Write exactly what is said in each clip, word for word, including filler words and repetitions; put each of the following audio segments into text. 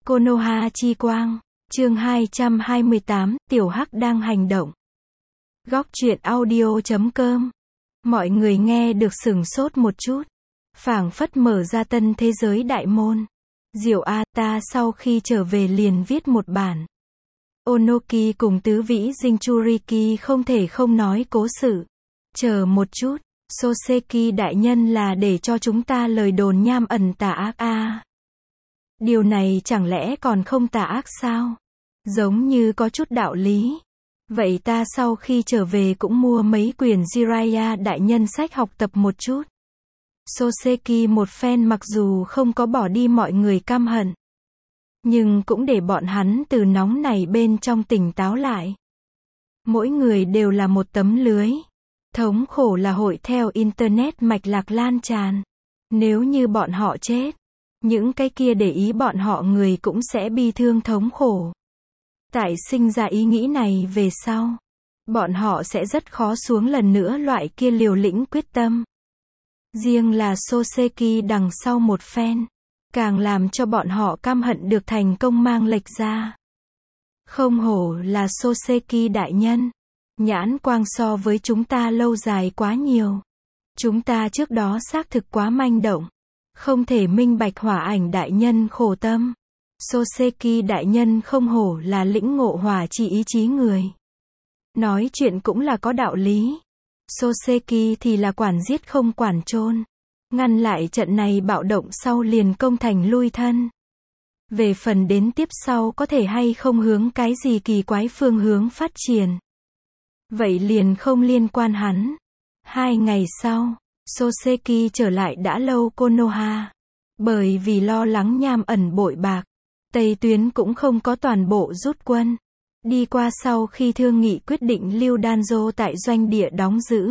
Konoha chi quang, chương hai trăm hai mươi tám, Tiểu Hắc đang hành động. Góc truyện audio chấm com. Mọi người nghe được sửng sốt một chút. Phảng phất mở ra tân thế giới đại môn. Diệu a, ta sau khi trở về liền viết một bản. Onoki cùng tứ vĩ Jinchuriki không thể không nói cố sự. Chờ một chút, Soseki đại nhân là để cho chúng ta lời đồn nham ẩn tà ác a. À. Điều này chẳng lẽ còn không tà ác sao? Giống như có chút đạo lý. Vậy ta sau khi trở về cũng mua mấy quyển Jiraiya đại nhân sách học tập một chút. Soseki một phen mặc dù không có bỏ đi mọi người căm hận, nhưng cũng để bọn hắn từ nóng này bên trong tỉnh táo lại. Mỗi người đều là một tấm lưới. Thống khổ là hội theo Internet mạch lạc lan tràn. Nếu như bọn họ chết, những cái kia để ý bọn họ người cũng sẽ bi thương thống khổ. Tại sinh ra ý nghĩ này về sau, bọn họ sẽ rất khó xuống lần nữa loại kia liều lĩnh quyết tâm. Riêng là Soseki đằng sau một phen, càng làm cho bọn họ căm hận được thành công mang lệch ra. Không hổ là Soseki đại nhân. Nhãn quang so với chúng ta lâu dài quá nhiều. Chúng ta trước đó xác thực quá manh động. Không thể minh bạch hỏa ảnh đại nhân khổ tâm. Soseki đại nhân không hổ là lĩnh ngộ hỏa chỉ ý chí người. Nói chuyện cũng là có đạo lý. Soseki thì là quản giết không quản chôn. Ngăn lại trận này bạo động sau liền công thành lui thân. Về phần đến tiếp sau có thể hay không hướng cái gì kỳ quái phương hướng phát triển, vậy liền không liên quan hắn. Hai ngày sau, Soseki trở lại đã lâu Konoha. Bởi vì lo lắng nham ẩn bội bạc, Tây Tuyến cũng không có toàn bộ rút quân. Đi qua sau khi thương nghị quyết định lưu Danzo tại doanh địa đóng giữ.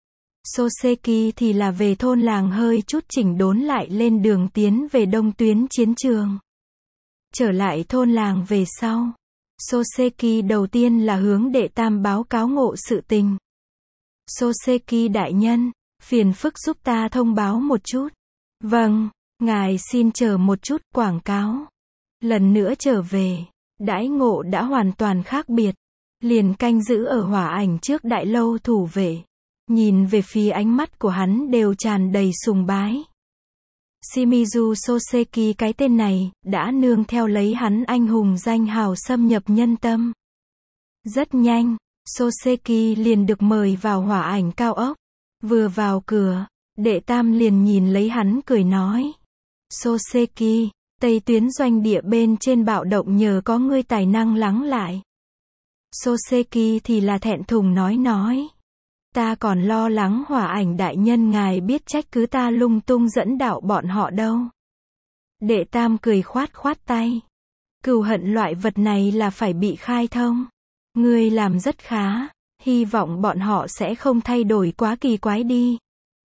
Soseki thì là về thôn làng hơi chút chỉnh đốn lại lên đường tiến về đông tuyến chiến trường. Trở lại thôn làng về sau, Soseki đầu tiên là hướng đệ tam báo cáo ngộ sự tình. Soseki đại nhân, phiền phức giúp ta thông báo một chút. Vâng, ngài xin chờ một chút, quảng cáo. Lần nữa trở về, đãi ngộ đã hoàn toàn khác biệt. Liền canh giữ ở hỏa ảnh trước đại lâu thủ vệ. Nhìn về phía ánh mắt của hắn đều tràn đầy sùng bái. Shimizu Soseki cái tên này, đã nương theo lấy hắn anh hùng danh hào xâm nhập nhân tâm. Rất nhanh, Soseki liền được mời vào hỏa ảnh cao ốc. Vừa vào cửa, đệ tam liền nhìn lấy hắn cười nói. Soseki, Tây tuyến doanh địa bên trên bạo động nhờ có ngươi tài năng lắng lại. Soseki thì là thẹn thùng nói nói. Ta còn lo lắng hỏa ảnh đại nhân ngài biết trách cứ ta lung tung dẫn đạo bọn họ đâu. Đệ tam cười khoát khoát tay. Cừu hận loại vật này là phải bị khai thông. Ngươi làm rất khá, hy vọng bọn họ sẽ không thay đổi quá kỳ quái đi.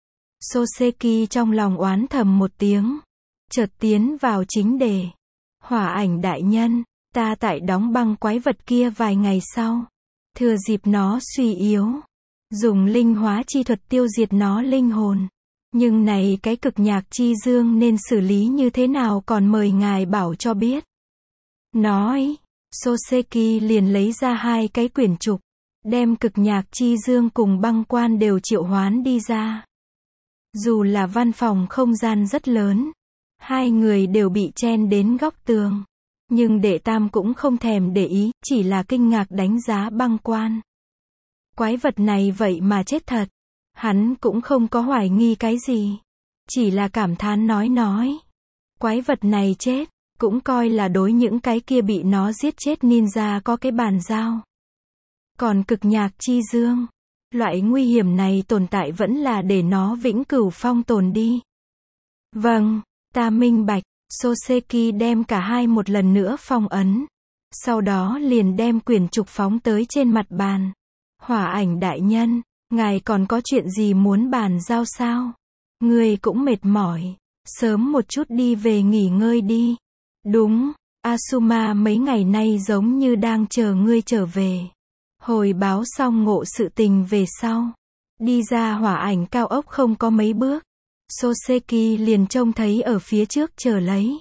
Soseki trong lòng oán thầm một tiếng. Chợt tiến vào chính đề. Hỏa ảnh đại nhân, ta tại đóng băng quái vật kia vài ngày sau. Thừa dịp nó suy yếu. Dùng linh hóa chi thuật tiêu diệt nó linh hồn. Nhưng này cái cực nhạc chi dương nên xử lý như thế nào còn mời ngài bảo cho biết. Nói, Soseki liền lấy ra hai cái quyển trục. Đem cực nhạc chi dương cùng băng quan đều triệu hoán đi ra. Dù là văn phòng không gian rất lớn. Hai người đều bị chen đến góc tường. Nhưng đệ tam cũng không thèm để ý, chỉ là kinh ngạc đánh giá băng quan. Quái vật này vậy mà chết thật. Hắn cũng không có hoài nghi cái gì. Chỉ là cảm thán nói nói. Quái vật này chết, cũng coi là đối những cái kia bị nó giết chết ninja có cái bàn giao. Còn cực nhạc chi dương, loại nguy hiểm này tồn tại vẫn là để nó vĩnh cửu phong tồn đi. Vâng, ta minh bạch. Soseki đem cả hai một lần nữa phong ấn. Sau đó liền đem quyển trục phóng tới trên mặt bàn. Hỏa ảnh đại nhân, ngài còn có chuyện gì muốn bàn giao sao? Ngươi cũng mệt mỏi, sớm một chút đi về nghỉ ngơi đi. Đúng, Asuma mấy ngày nay giống như đang chờ ngươi trở về. Hồi báo xong ngộ sự tình về sau, đi ra hỏa ảnh cao ốc không có mấy bước, Soseki liền trông thấy ở phía trước chờ lấy.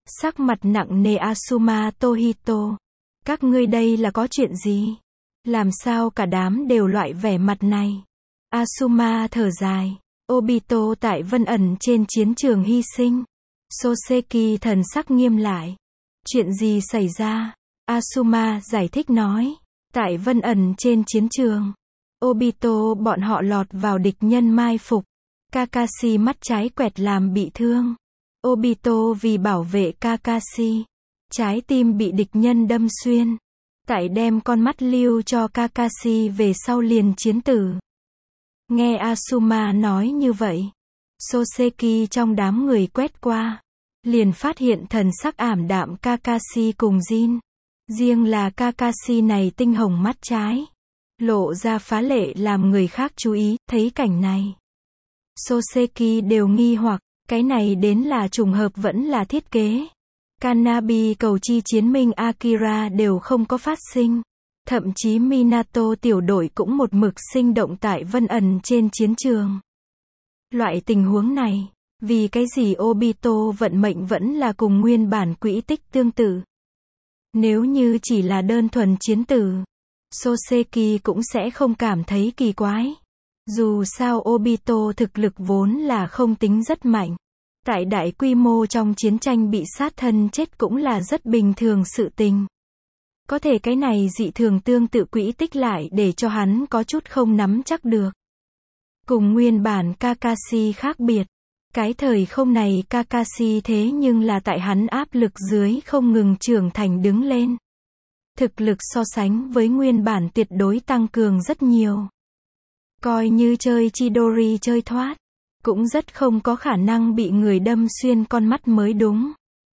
Sắc mặt nặng nề Asuma Tohito. Các ngươi đây là có chuyện gì? Làm sao cả đám đều loại vẻ mặt này? Asuma thở dài. Obito tại Vân ẩn trên chiến trường hy sinh. Soseki thần sắc nghiêm lại. Chuyện gì xảy ra? Asuma giải thích nói. Tại Vân ẩn trên chiến trường, Obito bọn họ lọt vào địch nhân mai phục. Kakashi mắt trái quẹt làm bị thương. Obito vì bảo vệ Kakashi, trái tim bị địch nhân đâm xuyên. Tại đem con mắt lưu cho Kakashi về sau liền chiến tử. Nghe Asuma nói như vậy, Soseki trong đám người quét qua, liền phát hiện thần sắc ảm đạm Kakashi cùng Jin. Riêng là Kakashi này tinh hồng mắt trái, lộ ra phá lệ làm người khác chú ý. Thấy cảnh này, Soseki đều nghi hoặc, cái này đến là trùng hợp vẫn là thiết kế. Kanabi cầu chi chiến minh Akira đều không có phát sinh. Thậm chí Minato tiểu đội cũng một mực sinh động tại Vân ẩn trên chiến trường. Loại tình huống này, vì cái gì Obito vận mệnh vẫn là cùng nguyên bản quỹ tích tương tự. Nếu như chỉ là đơn thuần chiến tử, Soseki cũng sẽ không cảm thấy kỳ quái. Dù sao Obito thực lực vốn là không tính rất mạnh. Tại đại quy mô trong chiến tranh bị sát thân chết cũng là rất bình thường sự tình. Có thể cái này dị thường tương tự quỹ tích lại để cho hắn có chút không nắm chắc được. Cùng nguyên bản Kakashi khác biệt. Cái thời không này Kakashi thế nhưng là tại hắn áp lực dưới không ngừng trưởng thành đứng lên. Thực lực so sánh với nguyên bản tuyệt đối tăng cường rất nhiều. Coi như chơi Chidori chơi thoát, cũng rất không có khả năng bị người đâm xuyên con mắt mới đúng.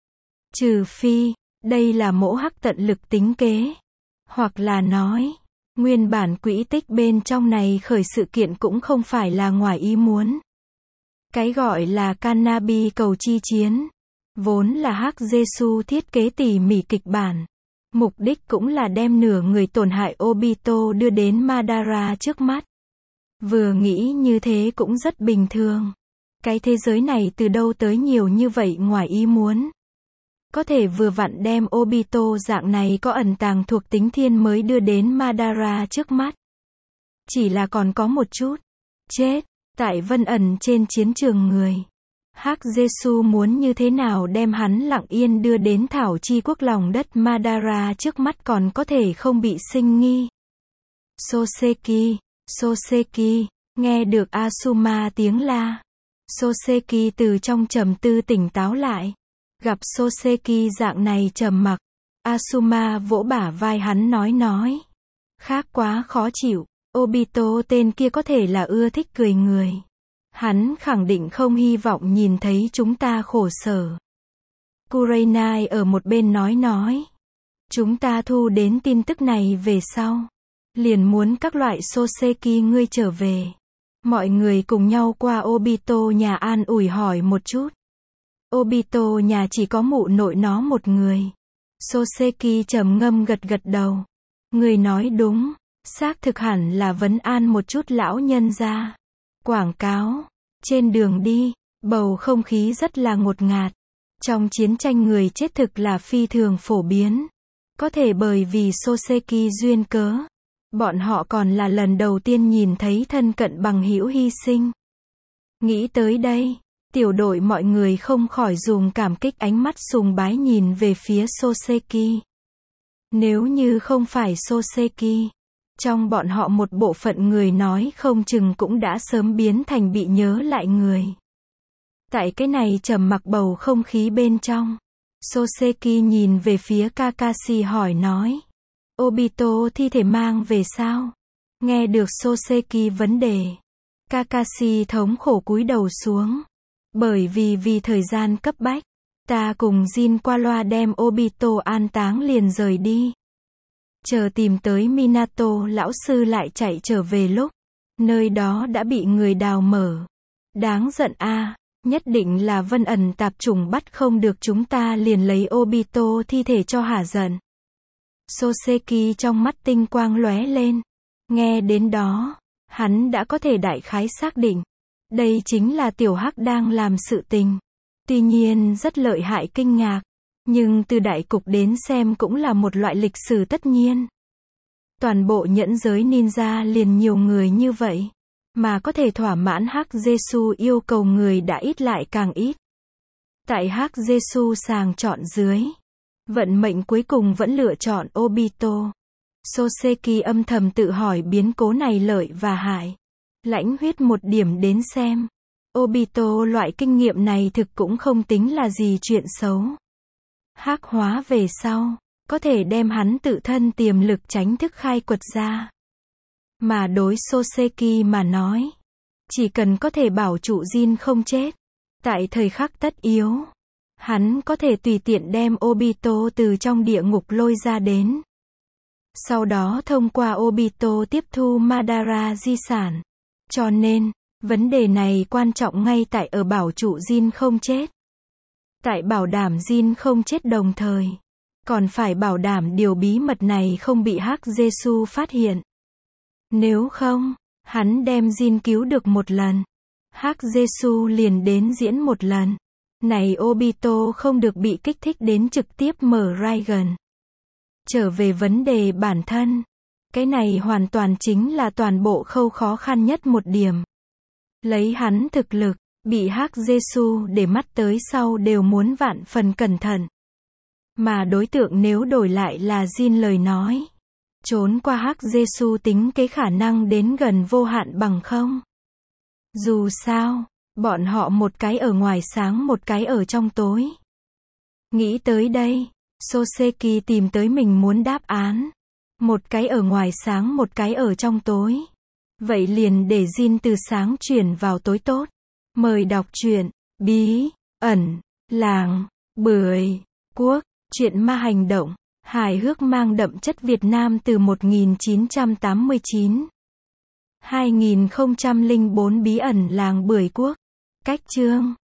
Trừ phi, đây là mỗ hắc tận lực tính kế. Hoặc là nói, nguyên bản quỹ tích bên trong này khởi sự kiện cũng không phải là ngoài ý muốn. Cái gọi là Kanabi cầu chi chiến, vốn là Hắc Jesu thiết kế tỉ mỉ kịch bản. Mục đích cũng là đem nửa người tổn hại Obito đưa đến Madara trước mắt. Vừa nghĩ như thế cũng rất bình thường. Cái thế giới này từ đâu tới nhiều như vậy ngoài ý muốn. Có thể vừa vặn đem Obito dạng này có ẩn tàng thuộc tính thiên mới đưa đến Madara trước mắt. Chỉ là còn có một chút. Chết. Tại Vân ẩn trên chiến trường người. Hắc Jesu muốn như thế nào đem hắn lặng yên đưa đến thảo chi quốc lòng đất Madara trước mắt còn có thể không bị sinh nghi. Soseki. Soseki. Nghe được Asuma tiếng la. Soseki từ trong trầm tư tỉnh táo lại. Gặp Soseki dạng này trầm mặc. Asuma vỗ bả vai hắn nói nói. Khác quá khó chịu. Obito tên kia có thể là ưa thích cười người. Hắn khẳng định không hy vọng nhìn thấy chúng ta khổ sở. Kurenai ở một bên nói nói. Chúng ta thu đến tin tức này về sau. Liền muốn các loại Soseki ngươi trở về. Mọi người cùng nhau qua Obito nhà an ủi hỏi một chút. Obito nhà chỉ có mụ nội nó một người. Soseki trầm ngâm gật gật đầu. Người nói đúng. Xác thực hẳn là vấn an một chút lão nhân gia. Quảng cáo. Trên đường đi, bầu không khí rất là ngột ngạt. Trong chiến tranh người chết thực là phi thường phổ biến. Có thể bởi vì Soseki duyên cớ. Bọn họ còn là lần đầu tiên nhìn thấy thân cận bằng hữu hy sinh. Nghĩ tới đây, tiểu đội mọi người không khỏi dùng cảm kích ánh mắt sùng bái nhìn về phía Soseki. Nếu như không phải Soseki, trong bọn họ một bộ phận người nói không chừng cũng đã sớm biến thành bị nhớ lại người. Tại cái này trầm mặc bầu không khí bên trong, Soseki nhìn về phía Kakashi hỏi nói. Obito thi thể mang về sao? Nghe được Soseki vấn đề, Kakashi thống khổ cúi đầu xuống. Bởi vì vì thời gian cấp bách, ta cùng Jin qua loa đem Obito an táng liền rời đi. Chờ tìm tới Minato lão sư lại chạy trở về lúc, nơi đó đã bị người đào mở. Đáng giận a, à, nhất định là Vân ẩn tạp chủng bắt không được chúng ta liền lấy Obito thi thể cho hả giận. Soseki trong mắt tinh quang lóe lên. Nghe đến đó, hắn đã có thể đại khái xác định. Đây chính là tiểu hắc đang làm sự tình. Tuy nhiên rất lợi hại kinh ngạc. Nhưng từ đại cục đến xem cũng là một loại lịch sử tất nhiên. Toàn bộ nhẫn giới ninja liền nhiều người như vậy. Mà có thể thỏa mãn Hắc Jesu yêu cầu người đã ít lại càng ít. Tại Hắc Jesu sàng chọn dưới. Vận mệnh cuối cùng vẫn lựa chọn Obito. Soseki âm thầm tự hỏi biến cố này lợi và hại. Lãnh huyết một điểm đến xem. Obito loại kinh nghiệm này thực cũng không tính là gì chuyện xấu. Hắc hóa về sau, có thể đem hắn tự thân tiềm lực tránh thức khai quật ra. Mà đối Soseki mà nói, chỉ cần có thể bảo trụ Jin không chết, tại thời khắc tất yếu, hắn có thể tùy tiện đem Obito từ trong địa ngục lôi ra đến. Sau đó thông qua Obito tiếp thu Madara di sản. Cho nên, vấn đề này quan trọng ngay tại ở bảo trụ Jin không chết. Tại bảo đảm Jin không chết đồng thời, còn phải bảo đảm điều bí mật này không bị Hắc Jesu phát hiện. Nếu không, hắn đem Jin cứu được một lần, Hắc Jesu liền đến diễn một lần. Này Obito không được bị kích thích đến trực tiếp mở Raigan. Trở về vấn đề bản thân, cái này hoàn toàn chính là toàn bộ khâu khó khăn nhất một điểm. Lấy hắn thực lực, bị Hắc Jesu để mắt tới sau đều muốn vạn phần cẩn thận. Mà đối tượng nếu đổi lại là Jin lời nói, trốn qua Hắc Jesu tính cái khả năng đến gần vô hạn bằng không. Dù sao, bọn họ một cái ở ngoài sáng một cái ở trong tối. Nghĩ tới đây, Soseki tìm tới mình muốn đáp án. Một cái ở ngoài sáng một cái ở trong tối. Vậy liền để Jin từ sáng chuyển vào tối tốt. Mời đọc truyện, bí, ẩn, làng, bưởi, quốc, truyện ma hành động, hài hước mang đậm chất Việt Nam từ một nghìn chín trăm tám mươi chín. hai nghìn không trăm lẻ bốn bí ẩn làng bưởi quốc. Cách chương